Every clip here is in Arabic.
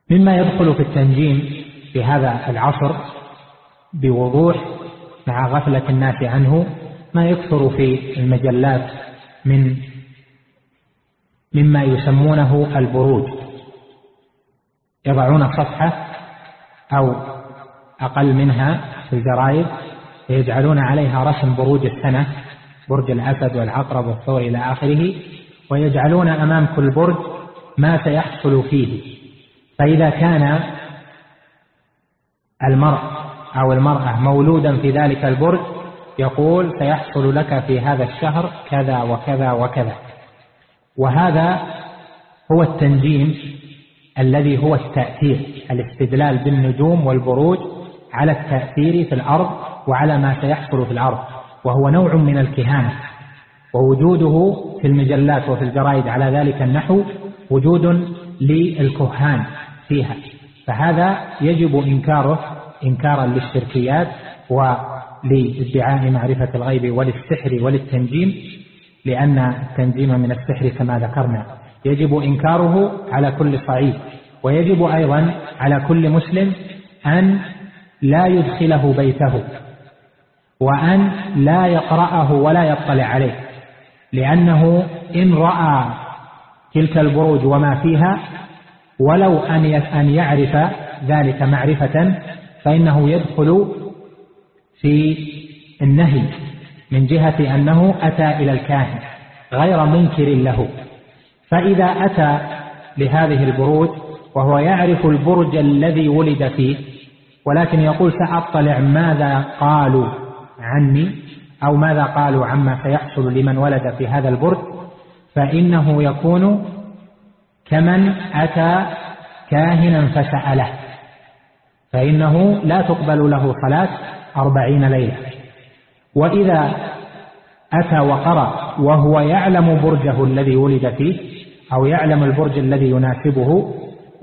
مما يدخل في التنجيم في هذا العصر بوضوح مع غفلة الناس عنه ما يكثر في المجلات مما يسمونه البروج. يضعون صفحة أو أقل منها في الجرائد ويجعلون عليها رسم بروج السنة، برج الأسد والعقرب والثور إلى آخره، ويجعلون أمام كل برج ما سيحصل فيه. فإذا كان المرء أو المرأة مولودا في ذلك البرج يقول سيحصل لك في هذا الشهر كذا وكذا وكذا. وهذا هو التنجيم الذي هو التأثير، الاستدلال بالنجوم والبروج على التأثير في الأرض وعلى ما سيحصل في الأرض، وهو نوع من الكهانة، ووجوده في المجلات وفي الجرائد على ذلك النحو وجود للكهان فيها. فهذا يجب إنكاره إنكارا للشركيات ولادعاء معرفة الغيب وللسحر وللتنجيم، لأن التنجيم من السحر كما ذكرنا. يجب إنكاره على كل صعيد، ويجب أيضا على كل مسلم أن لا يدخله بيته وأن لا يقرأه ولا يطلع عليه، لأنه إن رأى تلك البروج وما فيها ولو أن يعرف ذلك معرفة فإنه يدخل في النهي من جهة أنه أتى إلى الكاهن غير منكر له. فإذا أتى لهذه البروج وهو يعرف البرج الذي ولد فيه ولكن يقول سأطلع ماذا قالوا عني أو ماذا قالوا عما سيحصل لمن ولد في هذا البرج، فإنه يكون كمن أتى كاهنا فسأله، فإنه لا تقبل له صلاة 40 ليلة. وإذا أتى وقرأ وهو يعلم برجه الذي ولد فيه أو يعلم البرج الذي يناسبه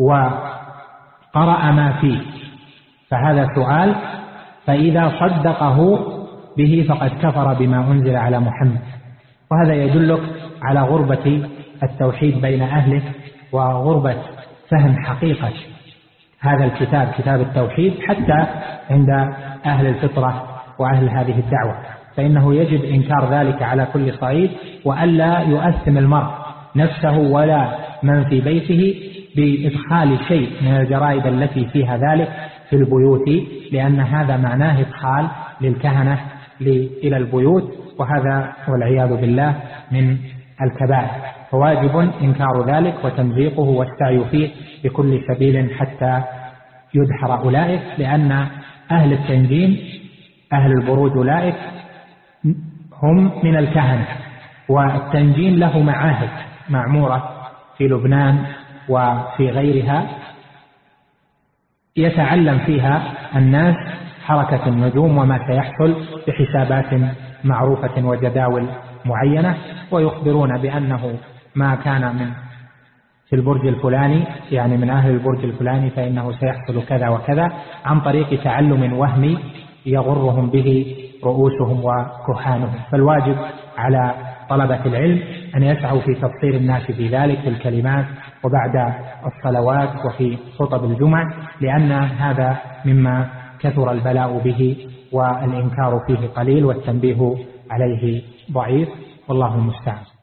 وقرأ ما فيه فهذا سؤال، فإذا صدقه به فقد كفر بما أنزل على محمد. وهذا يدلك على غربة التوحيد بين أهله وغربة فهم حقيقة هذا الكتاب، كتاب التوحيد، حتى عند أهل الفطرة وأهل هذه الدعوة. فإنه يجب إنكار ذلك على كل صعيد، وألا يؤثم المرء نفسه ولا من في بيته بإدخال شيء من الجرائد التي فيها ذلك في البيوت، لأن هذا معناه إدخال للكهنة إلى البيوت، وهذا والعياذ بالله من الكبائر. فواجب إنكار ذلك وتمزيقه والسعي فيه بكل سبيل حتى يدحر أولئك، لأن أهل التنجيم أهل البروج أولئك هم من الكهنة، والتنجيم له معاهد معمورة في لبنان وفي غيرها يتعلم فيها الناس حركة النجوم وما سيحصل بحسابات معروفة وجداول معينة، ويخبرون بأنه ما كان من في البرج الفلاني يعني من أهل البرج الفلاني فإنه سيحصل كذا وكذا، عن طريق تعلم وهمي يغرهم به رؤوسهم وكهانهم. فالواجب على طلبة العلم أن يسعوا في تبصير الناس في ذلك في الكلمات وبعد الصلوات وفي خطب الجمع، لأن هذا مما كثر البلاء به والإنكار فيه قليل والتنبيه عليه ضعيف، والله المستعان.